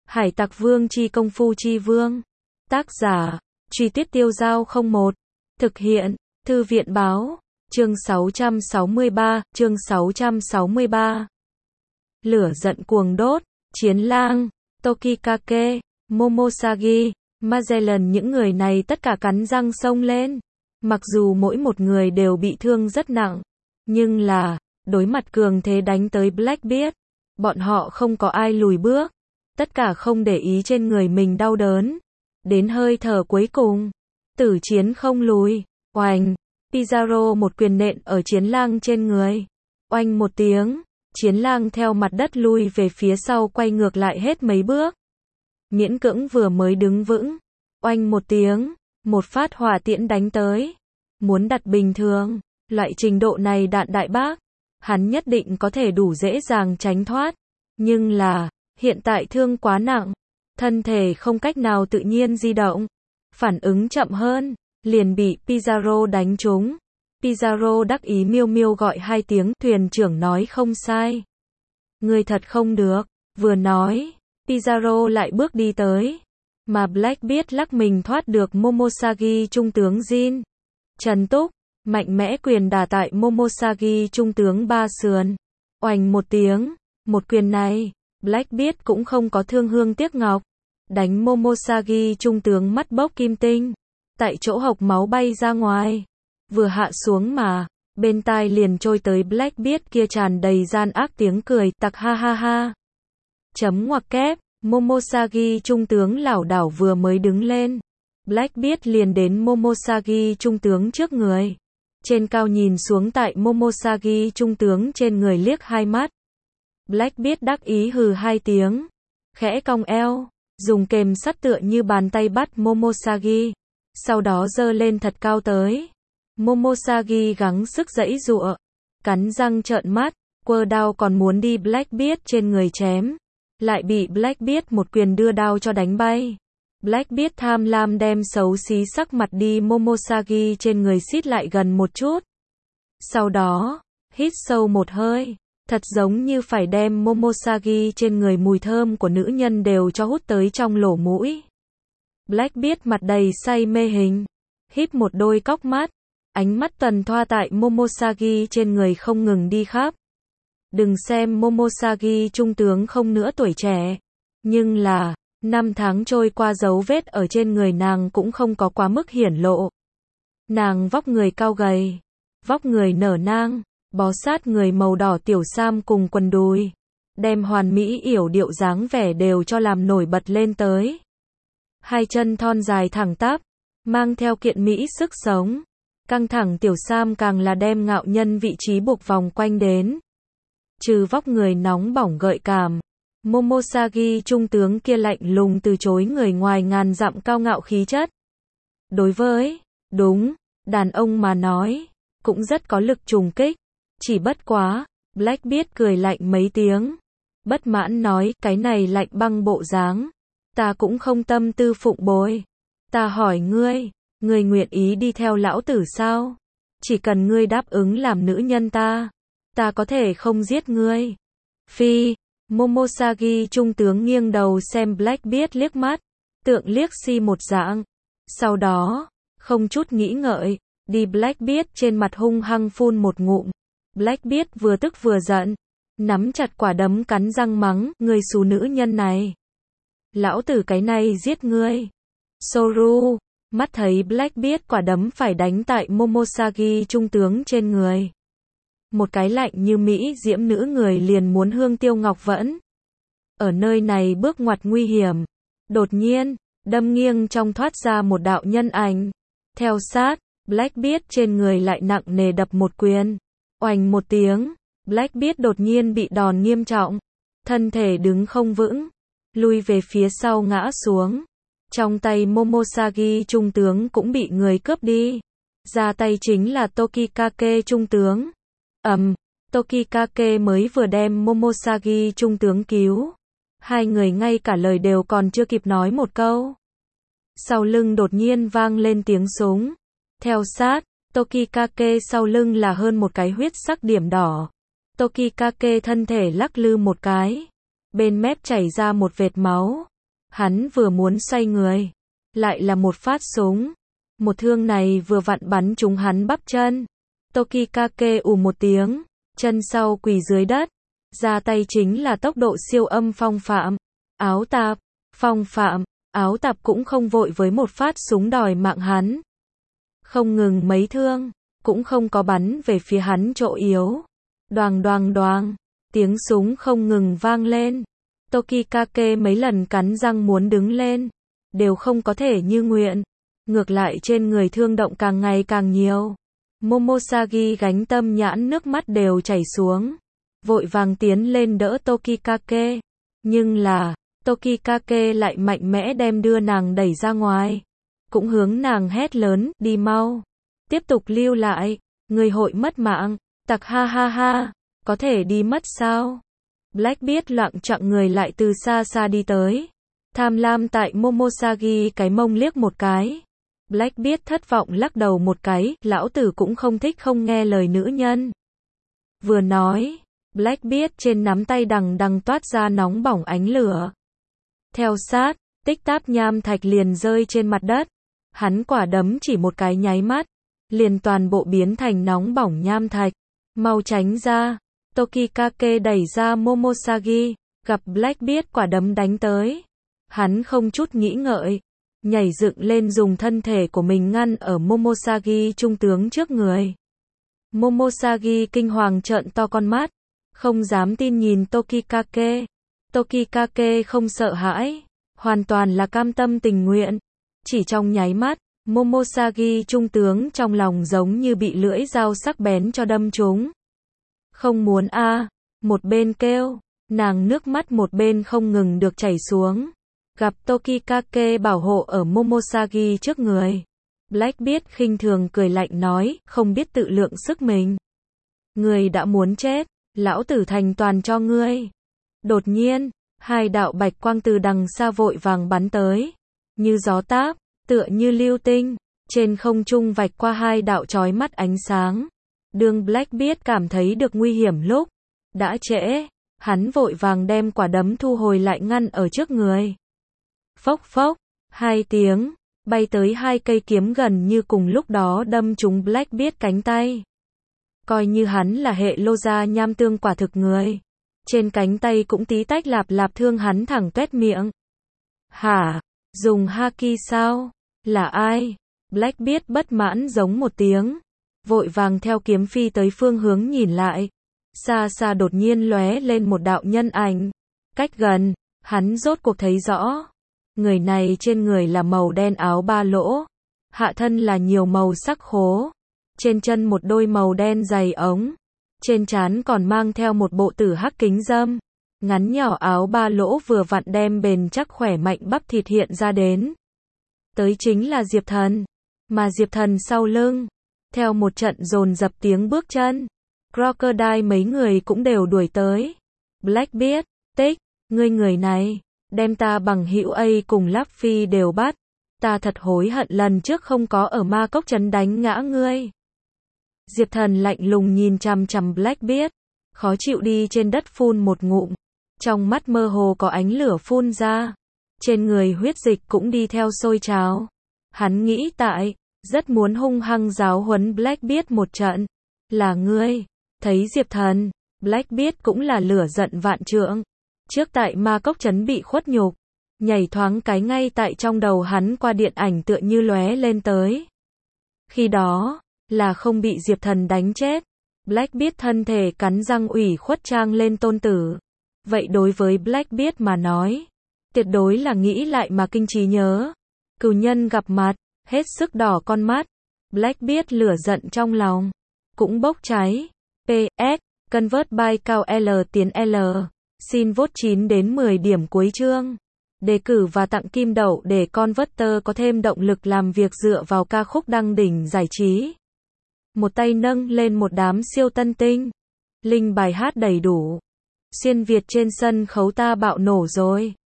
Hải Tặc Vương chi công phu chi vương. Tác giả, Truy Tuyết Tiêu Dao 01. Thực hiện, Thư viện báo. Chương 663, chương 663. Lửa giận cuồng đốt, Chiến Lang, Tokikake, Momosagi, Magellan, những người này tất cả cắn răng xông lên. Mặc dù mỗi một người đều bị thương rất nặng, nhưng là, đối mặt cường thế đánh tới Blackbeard, bọn họ không có ai lùi bước. Tất cả không để ý trên người mình đau đớn. Đến hơi thở cuối cùng, tử chiến không lùi. Oành, Pizarro một quyền nện ở Chiến Lang trên người. Oanh một tiếng, Chiến Lang theo mặt đất lui về phía sau, quay ngược lại hết mấy bước. Miễn cưỡng vừa mới đứng vững. Oanh một tiếng, một phát hỏa tiễn đánh tới. Muốn đặt bình thường, loại trình độ này đạn đại bác, hắn nhất định có thể đủ dễ dàng tránh thoát. Nhưng là, hiện tại thương quá nặng, thân thể không cách nào tự nhiên di động, phản ứng chậm hơn, liền bị Pizarro đánh trúng. Pizarro đắc ý miêu miêu gọi hai tiếng, thuyền trưởng nói không sai. Người thật không được, vừa nói, Pizarro lại bước đi tới, mà Blackbeard lắc mình thoát được Momosagi trung tướng Jin. Trần Túc, mạnh mẽ quyền đả tại Momosagi trung tướng ba sườn. Oành một tiếng, một quyền này, Blackbeard cũng không có thương hương tiếc ngọc, đánh Momosagi trung tướng mắt bốc kim tinh, tại chỗ hộc máu bay ra ngoài. Vừa hạ xuống mà, bên tai liền trôi tới Blackbeard kia tràn đầy gian ác tiếng cười, tặc ha ha ha. Chấm ngoặc kép, Momosagi trung tướng lảo đảo vừa mới đứng lên, Blackbeard liền đến Momosagi trung tướng trước người. Trên cao nhìn xuống tại Momosagi trung tướng trên người liếc hai mắt. Blackbeard đắc ý hừ hai tiếng, khẽ cong eo, dùng kềm sắt tựa như bàn tay bắt Momosagi, sau đó giơ lên thật cao tới. Momosagi gắng sức giãy giụa, cắn răng trợn mắt, quơ đao còn muốn đi Blackbeard trên người chém, lại bị Blackbeard một quyền đưa đao cho đánh bay. Blackbeard tham lam đem xấu xí sắc mặt đi Momosagi trên người xít lại gần một chút. Sau đó, hít sâu một hơi, thật giống như phải đem Momosagi trên người mùi thơm của nữ nhân đều cho hút tới trong lỗ mũi. Blackbeard mặt đầy say mê hình, híp một đôi cóc mắt, ánh mắt tần thoa tại Momosagi trên người không ngừng đi khắp. Đừng xem Momosagi trung tướng không nữa tuổi trẻ, nhưng là, năm tháng trôi qua dấu vết ở trên người nàng cũng không có quá mức hiển lộ. Nàng vóc người cao gầy, vóc người nở nang, bó sát người màu đỏ tiểu sam cùng quần đùi, đem hoàn mỹ yểu điệu dáng vẻ đều cho làm nổi bật lên tới. Hai chân thon dài thẳng tắp, mang theo kiện mỹ sức sống, căng thẳng tiểu sam càng là đem ngạo nhân vị trí buộc vòng quanh đến. Trừ vóc người nóng bỏng gợi cảm, Momosagi trung tướng kia lạnh lùng từ chối người ngoài ngàn dặm cao ngạo khí chất. Đối với, đúng, đàn ông mà nói, cũng rất có lực trùng kích. Chỉ bất quá, Blackbeard cười lạnh mấy tiếng, bất mãn nói, cái này lạnh băng bộ dáng, ta cũng không tâm tư phụng bồi. Ta hỏi ngươi, ngươi nguyện ý đi theo lão tử sao? Chỉ cần ngươi đáp ứng làm nữ nhân ta có thể không giết ngươi. Phi, Momosagi trung tướng nghiêng đầu xem Blackbeard liếc mắt, tượng liếc si một dạng. Sau đó, không chút nghĩ ngợi, đi Blackbeard trên mặt hung hăng phun một ngụm. Blackbeard vừa tức vừa giận, nắm chặt quả đấm cắn răng mắng, ngươi xú nữ nhân này. Lão tử cái này giết ngươi. Soru, mắt thấy Blackbeard quả đấm phải đánh tại Momosagi trung tướng trên người. Một cái lạnh như mỹ diễm nữ người liền muốn hương tiêu ngọc vẫn. Ở nơi này bước ngoặt nguy hiểm. Đột nhiên, đâm nghiêng trong thoát ra một đạo nhân ảnh. Theo sát, Blackbeard trên người lại nặng nề đập một quyền. Oành một tiếng, Blackbeard đột nhiên bị đòn nghiêm trọng. Thân thể đứng không vững, lui về phía sau ngã xuống. Trong tay Momosagi trung tướng cũng bị người cướp đi. Ra tay chính là Tokikake trung tướng. Tokikake mới vừa đem Momosagi trung tướng cứu. Hai người ngay cả lời đều còn chưa kịp nói một câu. Sau lưng đột nhiên vang lên tiếng súng. Theo sát, Tokikake sau lưng là hơn một cái huyết sắc điểm đỏ. Tokikake thân thể lắc lư một cái. Bên mép chảy ra một vệt máu. Hắn vừa muốn xoay người, lại là một phát súng. Một thương này vừa vặn bắn trúng hắn bắp chân. Tokikake ù một tiếng, chân sau quỳ dưới đất. Ra tay chính là tốc độ siêu âm phong phạm. Áo tạp, phong phạm, áo tạp cũng không vội với một phát súng đòi mạng hắn. Không ngừng mấy thương, cũng không có bắn về phía hắn chỗ yếu. Đoàng đoàng đoàng, tiếng súng không ngừng vang lên. Tokikake mấy lần cắn răng muốn đứng lên, đều không có thể như nguyện. Ngược lại trên người thương động càng ngày càng nhiều. Momosagi gánh tâm nhãn nước mắt đều chảy xuống. Vội vàng tiến lên đỡ Tokikake. Nhưng là, Tokikake lại mạnh mẽ đem đưa nàng đẩy ra ngoài. Cũng hướng nàng hét lớn, đi mau. Tiếp tục lưu lại, người hội mất mạng. Tặc ha ha ha, có thể đi mất sao? Blackbeard loạng choạng người lại từ xa xa đi tới. Tham lam tại Momosagi cái mông liếc một cái. Blackbeard thất vọng lắc đầu một cái, lão tử cũng không thích không nghe lời nữ nhân. Vừa nói, Blackbeard trên nắm tay đằng đằng toát ra nóng bỏng ánh lửa. Theo sát, tích táp nham thạch liền rơi trên mặt đất. Hắn quả đấm chỉ một cái nháy mắt, liền toàn bộ biến thành nóng bỏng nham thạch. Mau tránh ra. Tokikake đẩy ra Momosagi, gặp Blackbeard quả đấm đánh tới. Hắn không chút nghĩ ngợi, nhảy dựng lên dùng thân thể của mình ngăn ở Momosagi trung tướng trước người. Momosagi kinh hoàng trợn to con mắt, không dám tin nhìn Tokikake. Tokikake không sợ hãi, hoàn toàn là cam tâm tình nguyện. Chỉ trong nháy mắt, Momosagi trung tướng trong lòng giống như bị lưỡi dao sắc bén cho đâm trúng. Không muốn a, một bên kêu, nàng nước mắt một bên không ngừng được chảy xuống. Gặp Tokikake bảo hộ ở Momosagi trước người. Blackbeard khinh thường cười lạnh nói, không biết tự lượng sức mình. Người đã muốn chết, lão tử thành toàn cho ngươi. Đột nhiên, hai đạo bạch quang từ đằng xa vội vàng bắn tới. Như gió táp, tựa như lưu tinh, trên không trung vạch qua hai đạo chói mắt ánh sáng. Đường Blackbeard cảm thấy được nguy hiểm lúc đã trễ, hắn vội vàng đem quả đấm thu hồi lại ngăn ở trước người. Phốc phốc, hai tiếng, bay tới hai cây kiếm gần như cùng lúc đó đâm trúng Blackbeard cánh tay. Coi như hắn là hệ lô gia nham tương quả thực người. Trên cánh tay cũng tí tách lạp lạp thương hắn thẳng tuét miệng. Hả? Dùng haki sao? Là ai? Blackbeard bất mãn giống một tiếng. Vội vàng theo kiếm phi tới phương hướng nhìn lại. Xa xa đột nhiên lóe lên một đạo nhân ảnh. Cách gần, hắn rốt cuộc thấy rõ. Người này trên người là màu đen áo ba lỗ. Hạ thân là nhiều màu sắc khố. Trên chân một đôi màu đen giày ống. Trên trán còn mang theo một bộ tử hắc kính râm. Ngắn nhỏ áo ba lỗ vừa vặn đem bền chắc khỏe mạnh bắp thịt hiện ra đến. Tới chính là Diệp Thần. Mà Diệp Thần sau lưng, theo một trận dồn dập tiếng bước chân, Crocodile mấy người cũng đều đuổi tới. Blackbeard, tích, ngươi người này, đem ta bằng hữu A cùng Luffy đều bắt. Ta thật hối hận lần trước không có ở ma cốc trấn đánh ngã ngươi. Diệp Thần lạnh lùng nhìn chằm chằm Blackbeard, khó chịu đi trên đất phun một ngụm. Trong mắt mơ hồ có ánh lửa phun ra. Trên người huyết dịch cũng đi theo sôi trào. Hắn nghĩ tại, rất muốn hung hăng giáo huấn Blackbeard một trận. Là ngươi. Thấy Diệp Thần, Blackbeard cũng là lửa giận vạn trượng. Trước tại ma cốc trấn bị khuất nhục, nhảy thoáng cái ngay tại trong đầu hắn qua điện ảnh tựa như lóe lên tới. Khi đó, là không bị Diệp Thần đánh chết. Blackbeard thân thể cắn răng ủy khuất trang lên tôn tử. Vậy đối với Blackbeard mà nói, tuyệt đối là nghĩ lại mà kinh trí nhớ. Cừu nhân gặp mặt, hết sức đỏ con mắt. Blackbeard lửa giận trong lòng, cũng bốc cháy. PS, convert by cao L tiến L. Xin vote 9 đến 10 điểm cuối chương. Đề cử và tặng kim đậu để Converter có thêm động lực làm việc dựa vào ca khúc đăng đỉnh giải trí. Một tay nâng lên một đám siêu tân tinh. Link bài hát đầy đủ. Xuyên Việt trên sân khấu ta bạo nổ rồi.